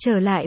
Trở lại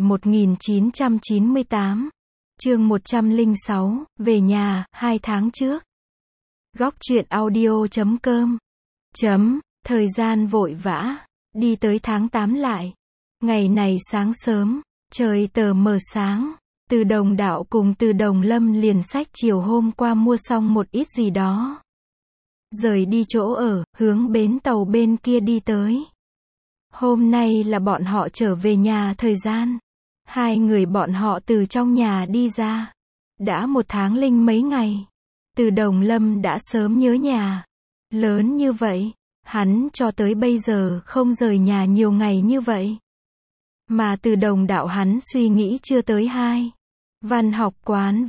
1998. Chương 106, về nhà, 2 tháng trước. Góc truyện audio.com. Thời gian vội vã. Đi tới tháng 8 lại. Ngày này sáng sớm, trời tờ mờ sáng. Từ Đồng Đạo cùng Từ Đồng Lâm liền xách chiều hôm qua mua xong một ít gì đó. Rời đi chỗ ở, hướng bến tàu bên kia đi tới. Hôm nay là bọn họ trở về nhà thời gian. Hai người bọn họ từ trong nhà đi ra. Đã 1 tháng linh mấy ngày. Từ Đồng Lâm đã sớm nhớ nhà. Lớn như vậy, hắn cho tới bây giờ không rời nhà nhiều ngày như vậy. Mà Từ Đồng Đạo hắn suy nghĩ chưa tới 2. Văn học quán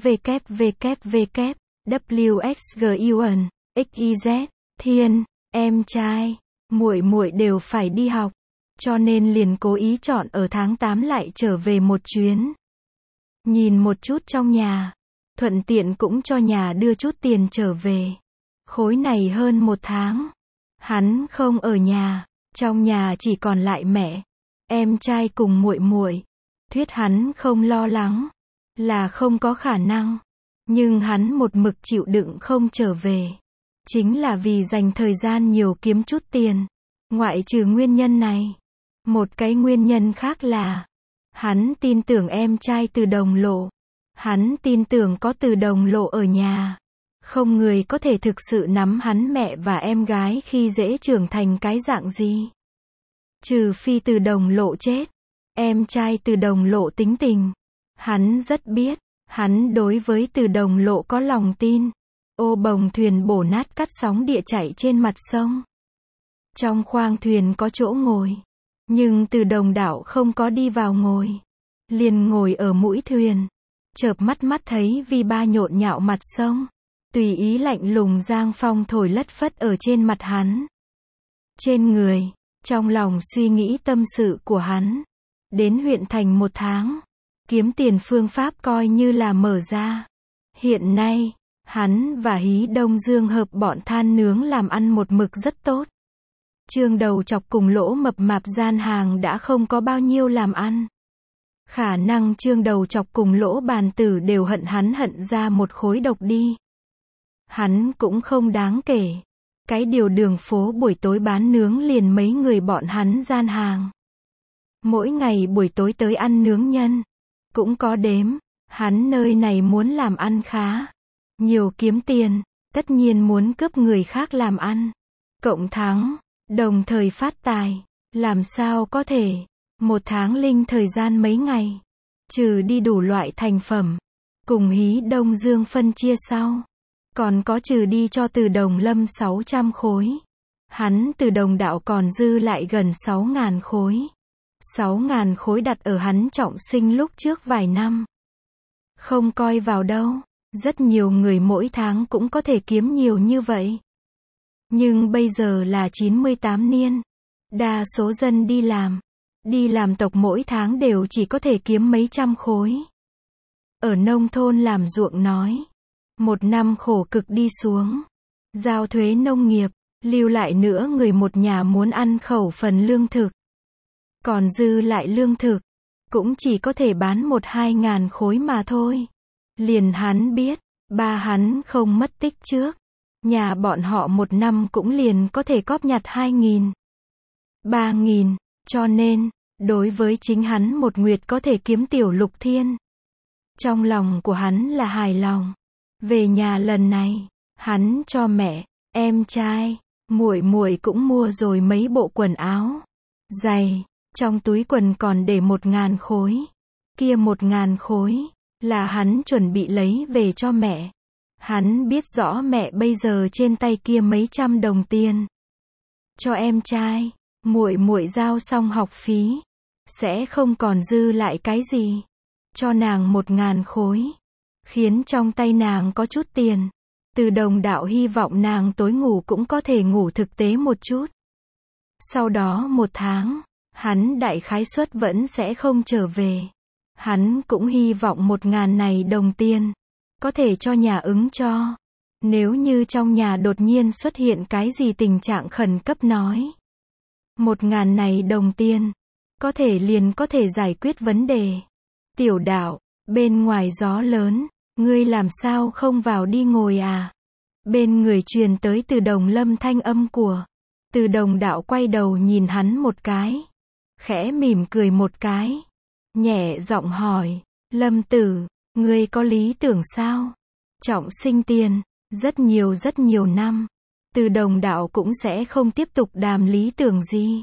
WXGUN, XYZ, Thiên, em trai, muội muội đều phải đi học. Cho nên liền cố ý chọn ở tháng 8 lại trở về một chuyến. Nhìn một chút trong nhà. Thuận tiện cũng cho nhà đưa chút tiền trở về. Khối này hơn 1 tháng. Hắn không ở nhà. Trong nhà chỉ còn lại mẹ, em trai cùng muội muội. Thuyết hắn không lo lắng. Là không có khả năng. Nhưng hắn một mực chịu đựng không trở về. Chính là vì dành thời gian nhiều kiếm chút tiền. Ngoại trừ nguyên nhân này. Một cái nguyên nhân khác là, hắn tin tưởng em trai Từ Đồng Lộ. Hắn tin tưởng có Từ Đồng Lộ ở nhà. Không người có thể thực sự nắm hắn mẹ và em gái khi dễ trưởng thành cái dạng gì. Trừ phi Từ Đồng Lộ chết. Em trai Từ Đồng Lộ tính tình. Hắn rất biết. Hắn đối với Từ Đồng Lộ có lòng tin. Ô bồng thuyền bổ nát cắt sóng địa chạy trên mặt sông. Trong khoang thuyền có chỗ ngồi. Nhưng Từ Đồng Đạo không có đi vào ngồi. Liền ngồi ở mũi thuyền. Chợp mắt thấy vi ba nhộn nhạo mặt sông. Tùy ý lạnh lùng giang phong thổi lất phất ở trên mặt hắn. Trên người. Trong lòng suy nghĩ tâm sự của hắn. Đến huyện thành 1 tháng. Kiếm tiền phương pháp coi như là mở ra. Hiện nay, hắn và Hí Đông Dương hợp bọn than nướng làm ăn một mực rất tốt. Trương Đầu Chọc cùng Lỗ Mập Mạp gian hàng đã không có bao nhiêu làm ăn. Khả năng Trương Đầu Chọc cùng Lỗ Bàn Tử đều hận hắn hận ra một khối độc đi. Hắn cũng không đáng kể. Cái điều đường phố buổi tối bán nướng liền mấy người bọn hắn gian hàng. Mỗi ngày buổi tối tới ăn nướng nhân. Cũng có đếm. Hắn nơi này muốn làm ăn khá. Nhiều kiếm tiền. Tất nhiên muốn cướp người khác làm ăn. Cộng thắng. Đồng thời phát tài. Làm sao có thể. 1 tháng linh thời gian mấy ngày. Trừ đi đủ loại thành phẩm. Cùng Hí Đông Dương phân chia sau. Còn có trừ đi cho Từ Đồng Lâm 600 khối. Hắn Từ Đồng Đạo còn dư lại gần 6.000 khối. 6.000 khối đặt ở hắn trọng sinh lúc trước vài năm. Không coi vào đâu. Rất nhiều người mỗi tháng cũng có thể kiếm nhiều như vậy. Nhưng bây giờ là 98 niên. Đa số dân đi làm. Đi làm tộc mỗi tháng đều chỉ có thể kiếm mấy trăm khối. Ở nông thôn làm ruộng nói. 1 năm khổ cực đi xuống. Giao thuế nông nghiệp. Lưu lại nữa người một nhà muốn ăn khẩu phần lương thực. Còn dư lại lương thực. Cũng chỉ có thể bán 1-2 ngàn khối mà thôi. Liền hắn biết. Ba hắn không mất tích trước. Nhà bọn họ 1 năm cũng liền có thể cóp nhặt 2.000, 3.000, cho nên, đối với chính hắn một nguyệt có thể kiếm tiểu lục thiên. Trong lòng của hắn là hài lòng. Về nhà lần này, hắn cho mẹ, em trai, muội muội cũng mua rồi mấy bộ quần áo, giày, trong túi quần còn để 1.000 khối. Kia 1.000 khối, là hắn chuẩn bị lấy về cho mẹ. Hắn biết rõ mẹ bây giờ trên tay kia mấy trăm đồng tiền. Cho em trai, muội muội giao xong học phí. Sẽ không còn dư lại cái gì. Cho nàng 1.000 khối. Khiến trong tay nàng có chút tiền. Từ Đồng Đạo hy vọng nàng tối ngủ cũng có thể ngủ thực tế một chút. Sau đó 1 tháng, hắn đại khái suất vẫn sẽ không trở về. Hắn cũng hy vọng 1.000 này đồng tiền. Có thể cho nhà ứng cho. Nếu như trong nhà đột nhiên xuất hiện cái gì tình trạng khẩn cấp nói. 1.000 này đồng tiền. có thể liền có thể giải quyết vấn đề. Tiểu đạo, bên ngoài gió lớn, ngươi làm sao không vào đi ngồi à? Bên người truyền tới Từ Đồng Lâm thanh âm của. Từ Đồng đạo quay đầu nhìn hắn một cái. Khẽ mỉm cười một cái. Nhẹ giọng hỏi, Lâm tử, ngươi có lý tưởng sao? Trọng sinh tiền, rất nhiều năm. Từ Đồng đạo cũng sẽ không tiếp tục đàm lý tưởng gì.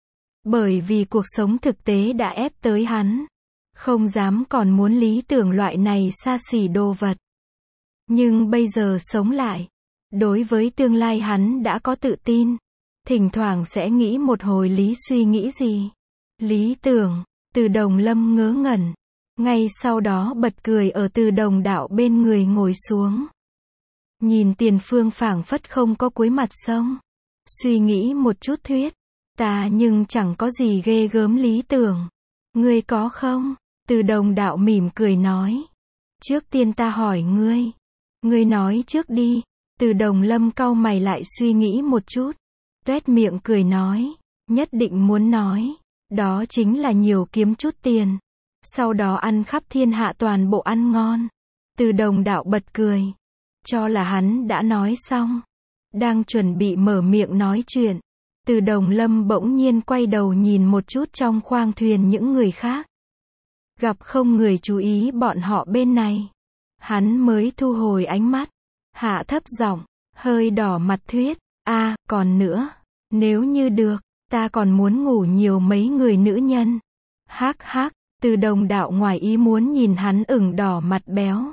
Bởi vì cuộc sống thực tế đã ép tới hắn. Không dám còn muốn lý tưởng loại này xa xỉ đồ vật. Nhưng bây giờ sống lại. Đối với tương lai hắn đã có tự tin. Thỉnh thoảng sẽ nghĩ một hồi lý suy nghĩ gì. Lý tưởng, Từ Đồng Lâm ngớ ngẩn. Ngay sau đó bật cười ở Từ Đồng đạo bên người ngồi xuống. Nhìn tiền phương phảng phất không có cuối mặt sông. Suy nghĩ một chút thuyết. Ta nhưng chẳng có gì ghê gớm lý tưởng. Ngươi có không? Từ Đồng đạo mỉm cười nói. Trước tiên ta hỏi ngươi. Ngươi nói trước đi. Từ Đồng Lâm cau mày lại suy nghĩ một chút. Tuét miệng cười nói. Nhất định muốn nói. Đó chính là nhiều kiếm chút tiền. Sau đó ăn khắp thiên hạ toàn bộ ăn ngon. Từ Đồng đạo bật cười. Cho là hắn đã nói xong. Đang chuẩn bị mở miệng nói chuyện. Từ Đồng Lâm bỗng nhiên quay đầu nhìn một chút trong khoang thuyền những người khác. Gặp không người chú ý bọn họ bên này. Hắn mới thu hồi ánh mắt. Hạ thấp giọng, hơi đỏ mặt thuyết. Còn nữa. Nếu như được, ta còn muốn ngủ nhiều mấy người nữ nhân. Hắc hắc, Từ Đồng đạo ngoài ý muốn nhìn hắn ửng đỏ mặt béo.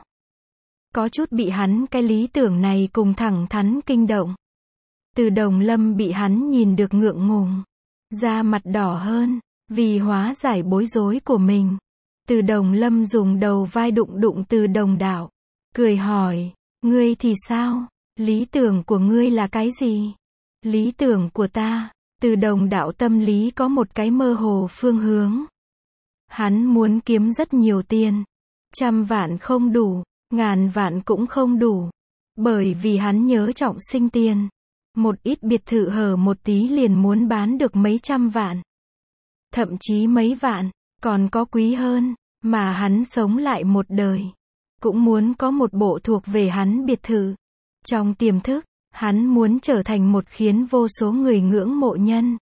Có chút bị hắn cái lý tưởng này cùng thẳng thắn kinh động. Từ Đồng Lâm bị hắn nhìn được ngượng ngùng. Da mặt đỏ hơn, vì hóa giải bối rối của mình. Từ Đồng Lâm dùng đầu vai đụng đụng Từ Đồng đạo. Cười hỏi, ngươi thì sao? Lý tưởng của ngươi là cái gì? Lý tưởng của ta, Từ Đồng đạo tâm lý có một cái mơ hồ phương hướng. Hắn muốn kiếm rất nhiều tiền. 100 vạn không đủ, 1000 vạn cũng không đủ. Bởi vì hắn nhớ trọng sinh tiền. Một ít biệt thự hở một tí liền muốn bán được mấy trăm vạn. Thậm chí mấy vạn, còn có quý hơn, mà hắn sống lại một đời. Cũng muốn có một bộ thuộc về hắn biệt thự. Trong tiềm thức, hắn muốn trở thành một khiến vô số người ngưỡng mộ nhân.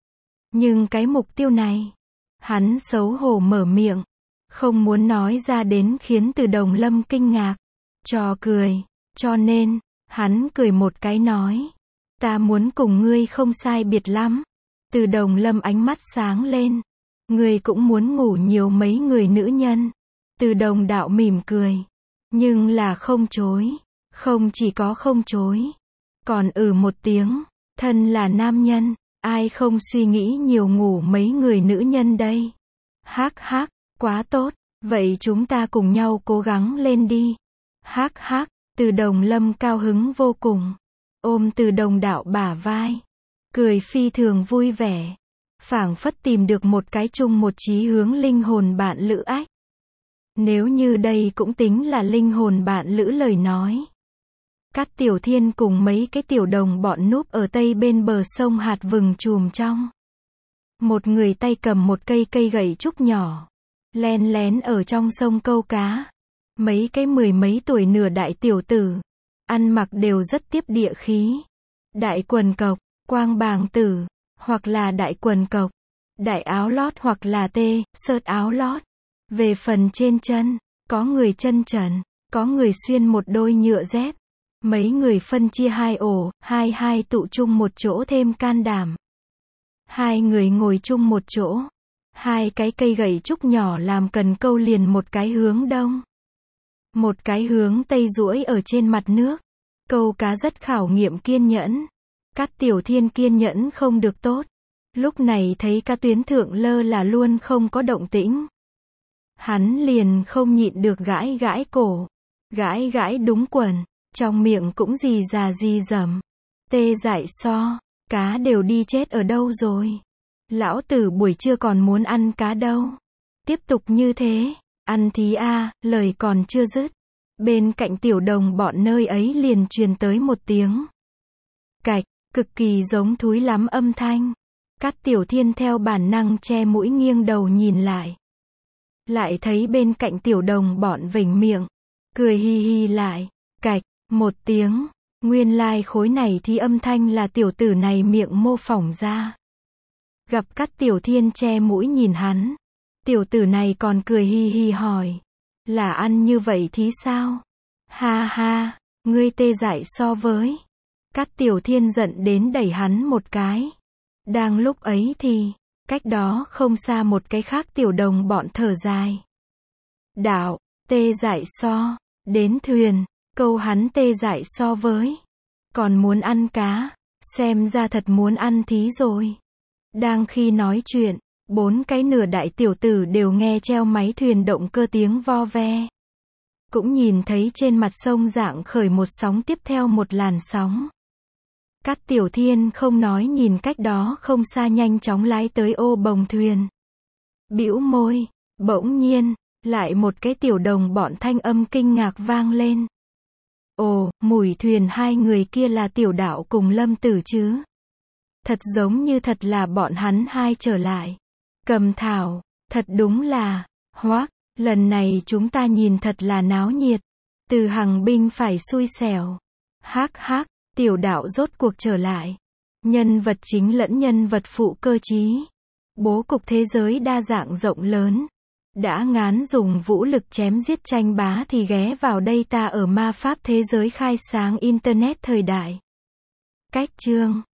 Nhưng cái mục tiêu này, hắn xấu hổ mở miệng. Không muốn nói ra đến khiến Từ Đồng Lâm kinh ngạc. Trò cười. Cho nên, hắn cười một cái nói. Ta muốn cùng ngươi không sai biệt lắm. Từ Đồng Lâm ánh mắt sáng lên. Ngươi cũng muốn ngủ nhiều mấy người nữ nhân. Từ Đồng đạo mỉm cười. Nhưng là không chối. Không chỉ có không chối. Còn một tiếng. Thân là nam nhân. Ai không suy nghĩ nhiều ngủ mấy người nữ nhân đây. Hắc hắc, quá tốt. Vậy chúng ta cùng nhau cố gắng lên đi. Hắc hắc, Từ Đồng Lâm cao hứng vô cùng. Ôm Từ Đồng đạo bả vai. Cười phi thường vui vẻ. Phảng phất tìm được một cái chung một chí hướng linh hồn bạn lữ ách. Nếu như đây cũng tính là linh hồn bạn lữ lời nói. Cát Tiểu Thiên cùng mấy cái tiểu đồng bọn núp ở tây bên bờ sông hạt vừng chùm trong. Một người tay cầm một cây gậy trúc nhỏ. Len lén ở trong sông câu cá. Mấy cái mười mấy tuổi nửa đại tiểu tử. Ăn mặc đều rất tiếp địa khí. Đại quần cộc, quang bàng tử. Hoặc là đại quần cộc. Đại áo lót hoặc là sợt áo lót. Về phần trên chân, có người chân trần. Có người xuyên một đôi nhựa dép. Mấy người phân chia hai ổ, hai tụ chung một chỗ thêm can đảm. Hai người ngồi chung một chỗ. Hai cái cây gậy trúc nhỏ làm cần câu liền một cái hướng đông. Một cái hướng tây duỗi ở trên mặt nước. Câu cá rất khảo nghiệm kiên nhẫn. Cát Tiểu Thiên kiên nhẫn không được tốt. Lúc này thấy cá tuyến thượng lơ là luôn không có động tĩnh. Hắn liền không nhịn được gãi gãi cổ. Gãi gãi đúng quần. Trong miệng cũng rì già rì dầm. Tê dại so. Cá đều đi chết ở đâu rồi? Lão tử buổi trưa còn muốn ăn cá đâu. Tiếp tục như thế. Ăn thí lời còn chưa dứt. Bên cạnh tiểu đồng bọn nơi ấy liền truyền tới một tiếng. Cạch, cực kỳ giống thúi lắm âm thanh. Cát Tiểu Thiên theo bản năng che mũi nghiêng đầu nhìn lại. Lại thấy bên cạnh tiểu đồng bọn vểnh miệng, cười hi hi lại, cạch, một tiếng, nguyên lai khối này thì âm thanh là tiểu tử này miệng mô phỏng ra. Gặp Cát Tiểu Thiên che mũi nhìn hắn, tiểu tử này còn cười hi hi hỏi, là ăn như vậy thì sao? Ha ha, ngươi tê dại so với. Cát Tiểu Thiên giận đến đẩy hắn một cái. Đang lúc ấy thì, cách đó không xa một cái khác tiểu đồng bọn thở dài. Đạo, tê dại so, đến thuyền, câu hắn tê dại so với. Còn muốn ăn cá, xem ra thật muốn ăn thí rồi. Đang khi nói chuyện, 4 cái nửa đại tiểu tử đều nghe treo máy thuyền động cơ tiếng vo ve. Cũng nhìn thấy trên mặt sông dạng khởi một sóng tiếp theo một làn sóng. Cát Tiểu Thiên không nói nhìn cách đó không xa nhanh chóng lái tới ô bồng thuyền. Bĩu môi, bỗng nhiên, lại một cái tiểu đồng bọn thanh âm kinh ngạc vang lên. Ồ, mùi thuyền hai người kia là Tiểu Đạo cùng Lâm Tử chứ? Thật giống như thật là bọn hắn hai trở lại. Cầm thảo, thật đúng là, hoác, lần này chúng ta nhìn thật là náo nhiệt. Từ Hằng binh phải xui xẻo. Hắc hắc, Tiểu Đạo rốt cuộc trở lại. Nhân vật chính lẫn nhân vật phụ cơ trí. Bố cục thế giới đa dạng rộng lớn. Đã ngán dùng vũ lực chém giết tranh bá thì ghé vào đây ta ở ma pháp thế giới khai sáng Internet thời đại. Cách chương